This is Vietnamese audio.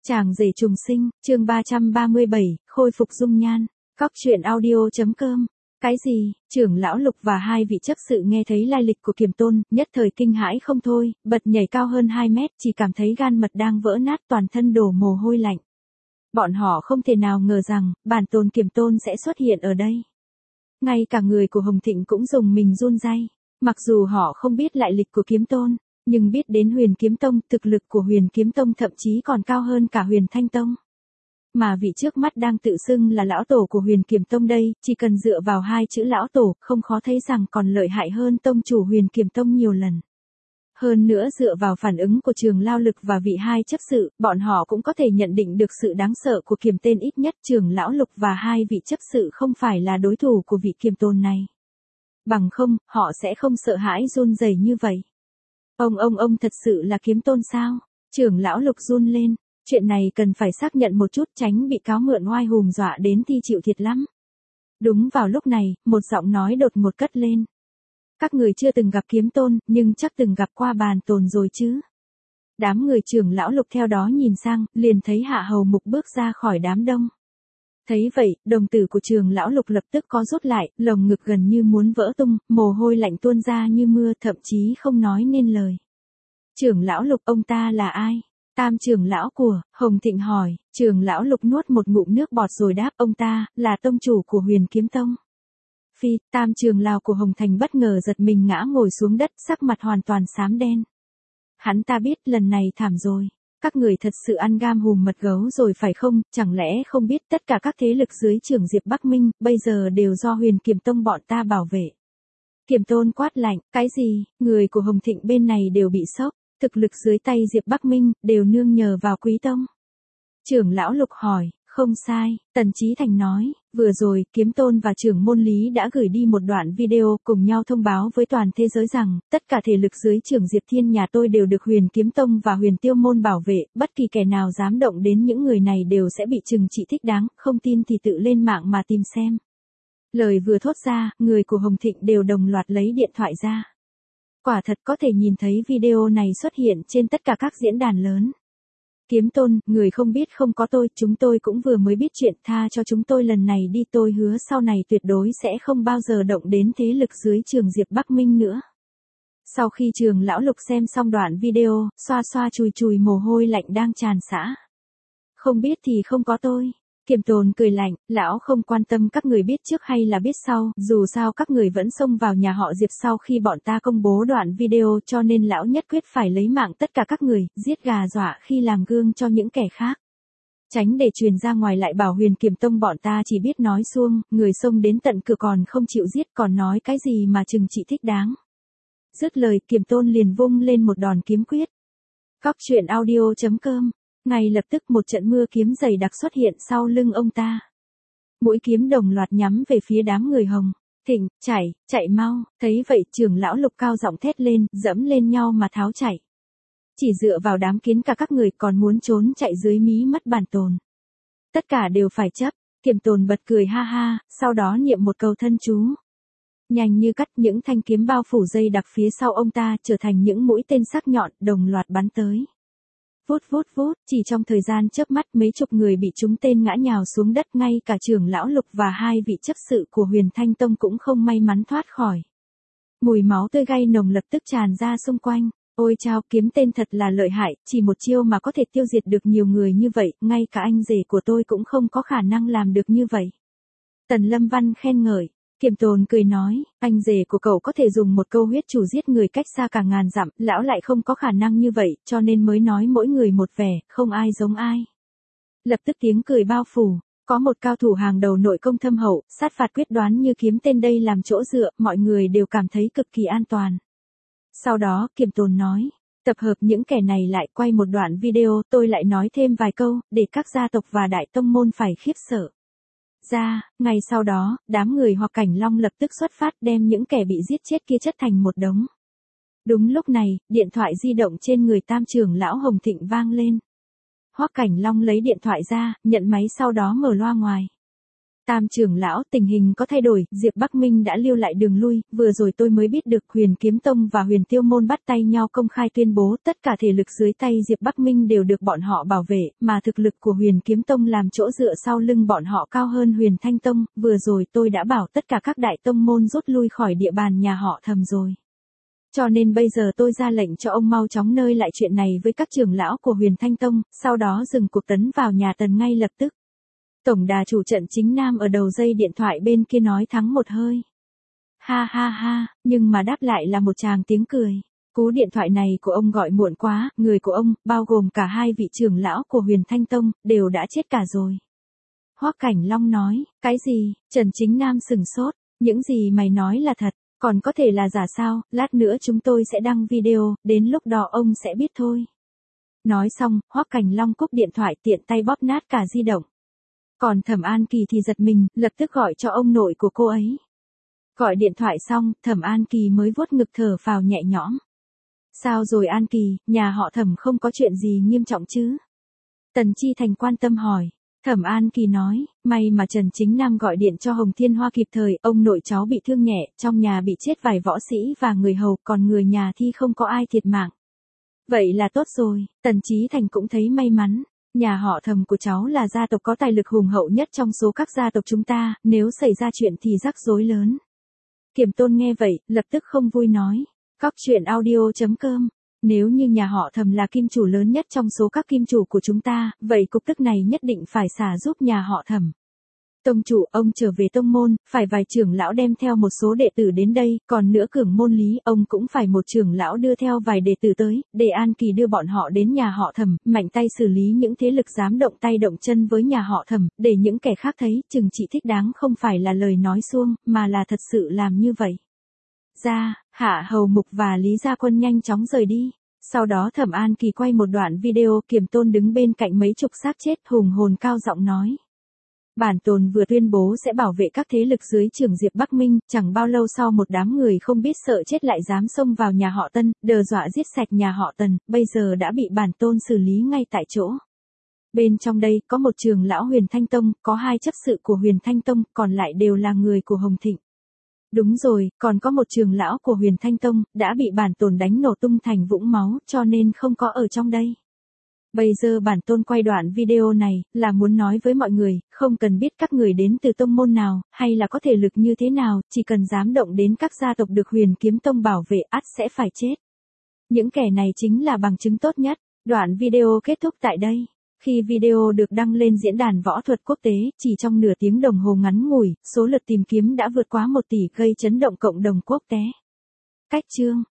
Chàng rể trùng sinh, chương 337, khôi phục dung nhan. Cóc truyện audio.com. Cái gì? Trưởng lão Lục và hai vị chấp sự nghe thấy lai lịch của Kiềm Tôn, nhất thời kinh hãi không thôi, bật nhảy cao hơn 2 mét, chỉ cảm thấy gan mật đang vỡ nát, toàn thân đổ mồ hôi lạnh. Bọn họ không thể nào ngờ rằng, bản tôn Kiềm Tôn sẽ xuất hiện ở đây. Ngay cả người của Hồng Thịnh cũng dùng mình run rẩy. Mặc dù họ không biết lại lịch của Kiếm Tôn, nhưng biết đến Huyền Kiếm Tông, thực lực của Huyền Kiếm Tông thậm chí còn cao hơn cả Huyền Thanh Tông. Mà vị trước mắt đang tự xưng là lão tổ của Huyền Kiếm Tông đây, chỉ cần dựa vào hai chữ lão tổ, không khó thấy rằng còn lợi hại hơn tông chủ Huyền Kiếm Tông nhiều lần. Hơn nữa dựa vào phản ứng của Trường Lao Lực và vị hai chấp sự, bọn họ cũng có thể nhận định được sự đáng sợ của Kiềm Tên, ít nhất Trường Lão Lục và hai vị chấp sự không phải là đối thủ của vị Kiềm Tôn này. Bằng không, họ sẽ không sợ hãi run rẩy như vậy. Ông thật sự là Kiếm Tôn sao? Trưởng lão Lục run lên, chuyện này cần phải xác nhận một chút, tránh bị cáo mượn oai hùm dọa đến thì chịu thiệt lắm. Đúng vào lúc này, một giọng nói đột ngột cất lên. Các người chưa từng gặp Kiếm Tôn, nhưng chắc từng gặp qua Bàn Tồn rồi chứ? Đám người trưởng lão Lục theo đó nhìn sang, liền thấy Hạ Hầu Mục bước ra khỏi đám đông. Thấy vậy, đồng tử của Trường lão Lục lập tức có rút lại, lồng ngực gần như muốn vỡ tung, mồ hôi lạnh tuôn ra như mưa, thậm chí không nói nên lời. Trường lão Lục, ông ta là ai? Tam trưởng lão của Hồng Thịnh hỏi. Trường lão Lục nuốt một ngụm nước bọt rồi đáp, ông ta là tông chủ của Huyền Kiếm Tông. Phi, tam trường lão của Hồng Thành bất ngờ giật mình ngã ngồi xuống đất, sắc mặt hoàn toàn xám đen. Hắn ta biết lần này thảm rồi. Các người thật sự ăn gam hùm mật gấu rồi phải không? Chẳng lẽ không biết tất cả các thế lực dưới trưởng Diệp Bắc Minh, bây giờ đều do Huyền Kiếm Tông bọn ta bảo vệ. Kiềm Tôn quát lạnh, cái gì? Người của Hồng Thịnh bên này đều bị sốc, thực lực dưới tay Diệp Bắc Minh, đều nương nhờ vào Quý Tông. Trưởng lão Lục hỏi, không sai, Tần Chí Thành nói, vừa rồi, Kiếm Tôn và trưởng môn Lý đã gửi đi một đoạn video cùng nhau thông báo với toàn thế giới rằng, tất cả thể lực dưới trưởng Diệp Thiên nhà tôi đều được Huyền Kiếm Tông và Huyền Tiêu Môn bảo vệ, bất kỳ kẻ nào dám động đến những người này đều sẽ bị trừng trị thích đáng, không tin thì tự lên mạng mà tìm xem. Lời vừa thốt ra, người của Hồng Thịnh đều đồng loạt lấy điện thoại ra. Quả thật có thể nhìn thấy video này xuất hiện trên tất cả các diễn đàn lớn. Kiếm Tôn, người không biết không có tôi, chúng tôi cũng vừa mới biết chuyện, tha cho chúng tôi lần này đi, tôi hứa sau này tuyệt đối sẽ không bao giờ động đến thế lực dưới trường Diệp Bắc Minh nữa. Sau khi Trường lão Lục xem xong đoạn video, xoa xoa chùi chùi mồ hôi lạnh đang tràn xả. Không biết thì không có tôi. Kiềm Tôn cười lạnh, lão không quan tâm các người biết trước hay là biết sau, dù sao các người vẫn xông vào nhà họ Diệp sau khi bọn ta công bố đoạn video, cho nên lão nhất quyết phải lấy mạng tất cả các người, giết gà dọa khi làm gương cho những kẻ khác. Tránh để truyền ra ngoài lại bảo Huyền Kiếm Tông bọn ta chỉ biết nói suông, người xông đến tận cửa còn không chịu giết, còn nói cái gì mà trừng trị thích đáng. Dứt lời, Kiềm Tôn liền vung lên một đòn kiếm quyết. Cóc truyện audio.com. Ngay lập tức một trận mưa kiếm dày đặc xuất hiện sau lưng ông ta. Mũi kiếm đồng loạt nhắm về phía đám người Hồng Thịnh, chạy mau. Thấy vậy, trưởng lão Lục cao giọng thét lên, dẫm lên nhau mà tháo chạy. Chỉ dựa vào đám kiến cả các người còn muốn trốn chạy dưới mí mắt Bản Tồn. Tất cả đều phải chấp. Kiềm Tồn bật cười ha ha, sau đó niệm một câu thân chú. Nhanh như cắt, những thanh kiếm bao phủ dây đặc phía sau ông ta trở thành những mũi tên sắc nhọn đồng loạt bắn tới. Vút, chỉ trong thời gian chớp mắt mấy chục người bị trúng tên ngã nhào xuống đất, ngay cả trưởng lão Lục và hai vị chấp sự của Huyền Thanh Tông cũng không may mắn thoát khỏi. Mùi máu tươi gay nồng lập tức tràn ra xung quanh. Ôi chao, Kiếm Tên thật là lợi hại, chỉ một chiêu mà có thể tiêu diệt được nhiều người như vậy, ngay cả anh rể của tôi cũng không có khả năng làm được như vậy. Tần Lâm Văn khen ngợi. Kiềm Tôn cười nói, anh rể của cậu có thể dùng một câu huyết chủ giết người cách xa cả ngàn dặm, lão lại không có khả năng như vậy, cho nên mới nói mỗi người một vẻ, không ai giống ai. Lập tức tiếng cười bao phủ, có một cao thủ hàng đầu nội công thâm hậu, sát phạt quyết đoán như Kiếm Tên đây làm chỗ dựa, mọi người đều cảm thấy cực kỳ an toàn. Sau đó, Kiềm Tôn nói, tập hợp những kẻ này lại, quay một đoạn video, tôi lại nói thêm vài câu, để các gia tộc và đại tông môn phải khiếp sợ. Ngay sau đó, đám người Hoắc Cảnh Long lập tức xuất phát đem những kẻ bị giết chết kia chất thành một đống. Đúng lúc này, điện thoại di động trên người tam trưởng lão Hồng Thịnh vang lên. Hoắc Cảnh Long lấy điện thoại ra, nhận máy sau đó mở loa ngoài. Tam trưởng lão, tình hình có thay đổi, Diệp Bắc Minh đã lưu lại đường lui, vừa rồi tôi mới biết được Huyền Kiếm Tông và Huyền Tiêu Môn bắt tay nhau công khai tuyên bố tất cả thể lực dưới tay Diệp Bắc Minh đều được bọn họ bảo vệ, mà thực lực của Huyền Kiếm Tông làm chỗ dựa sau lưng bọn họ cao hơn Huyền Thanh Tông, vừa rồi tôi đã bảo tất cả các đại tông môn rút lui khỏi địa bàn nhà họ Thẩm rồi. Cho nên bây giờ tôi ra lệnh cho ông mau chóng nơi lại chuyện này với các trưởng lão của Huyền Thanh Tông, sau đó dừng cuộc tấn vào nhà Tần ngay lập tức. Tổng đà chủ trận Chính Nam ở đầu dây điện thoại bên kia nói thắng một hơi. Ha ha ha, nhưng mà đáp lại là một tràng tiếng cười. Cú điện thoại này của ông gọi muộn quá, người của ông, bao gồm cả hai vị trưởng lão của Huyền Thanh Tông, đều đã chết cả rồi. Hoắc Cảnh Long nói, cái gì? Trần Chính Nam sừng sốt, những gì mày nói là thật, còn có thể là giả sao, lát nữa chúng tôi sẽ đăng video, đến lúc đó ông sẽ biết thôi. Nói xong, Hoắc Cảnh Long cúp điện thoại tiện tay bóp nát cả di động. Còn Thẩm An Kỳ thì giật mình, lập tức gọi cho ông nội của cô ấy. Gọi điện thoại xong, Thẩm An Kỳ mới vuốt ngực thở phào nhẹ nhõm. Sao rồi An Kỳ, nhà họ Thẩm không có chuyện gì nghiêm trọng chứ? Tần Chi Thành quan tâm hỏi. Thẩm An Kỳ nói, may mà Trần Chính Nam gọi điện cho Hồng Thiên Hoa kịp thời, ông nội cháu bị thương nhẹ, trong nhà bị chết vài võ sĩ và người hầu, còn người nhà thì không có ai thiệt mạng. Vậy là tốt rồi, Tần Chí Thành cũng thấy may mắn. Nhà họ Thẩm của cháu là gia tộc có tài lực hùng hậu nhất trong số các gia tộc chúng ta, nếu xảy ra chuyện thì rắc rối lớn. Kiểm Tôn nghe vậy, lập tức không vui nói. Cóc truyện audio.com. Nếu như nhà họ Thẩm là kim chủ lớn nhất trong số các kim chủ của chúng ta, vậy cục tức này nhất định phải xả giúp nhà họ Thẩm. Tông chủ, ông trở về tông môn, phải vài trưởng lão đem theo một số đệ tử đến đây, còn nữa Cường Môn Lý, ông cũng phải một trưởng lão đưa theo vài đệ tử tới, để An Kỳ đưa bọn họ đến nhà họ Thẩm, mạnh tay xử lý những thế lực dám động tay động chân với nhà họ Thẩm, để những kẻ khác thấy, chừng trị thích đáng không phải là lời nói suông, mà là thật sự làm như vậy. Hạ Hầu Mục và Lý Gia Quân nhanh chóng rời đi. Sau đó Thẩm An Kỳ quay một đoạn video, Kiểm Tôn đứng bên cạnh mấy chục xác chết, hùng hồn cao giọng nói. Bản tồn vừa tuyên bố sẽ bảo vệ các thế lực dưới trưởng Diệp Bắc Minh, chẳng bao lâu sau một đám người không biết sợ chết lại dám xông vào nhà họ Tân, đe dọa giết sạch nhà họ Tần, bây giờ đã bị bản tôn xử lý ngay tại chỗ. Bên trong đây có một trưởng lão Huyền Thanh Tông, có hai chấp sự của Huyền Thanh Tông, còn lại đều là người của Hồng Thịnh. Đúng rồi, còn có một trưởng lão của Huyền Thanh Tông, đã bị bản tồn đánh nổ tung thành vũng máu, cho nên không có ở trong đây. Bây giờ bản tôn quay đoạn video này, là muốn nói với mọi người, không cần biết các người đến từ tông môn nào, hay là có thể lực như thế nào, chỉ cần dám động đến các gia tộc được Huyền Kiếm Tông bảo vệ ắt sẽ phải chết. Những kẻ này chính là bằng chứng tốt nhất. Đoạn video kết thúc tại đây. Khi video được đăng lên diễn đàn võ thuật quốc tế, chỉ trong nửa tiếng đồng hồ ngắn ngủi, số lượt tìm kiếm đã vượt quá 1 tỷ, gây chấn động cộng đồng quốc tế. Cách chương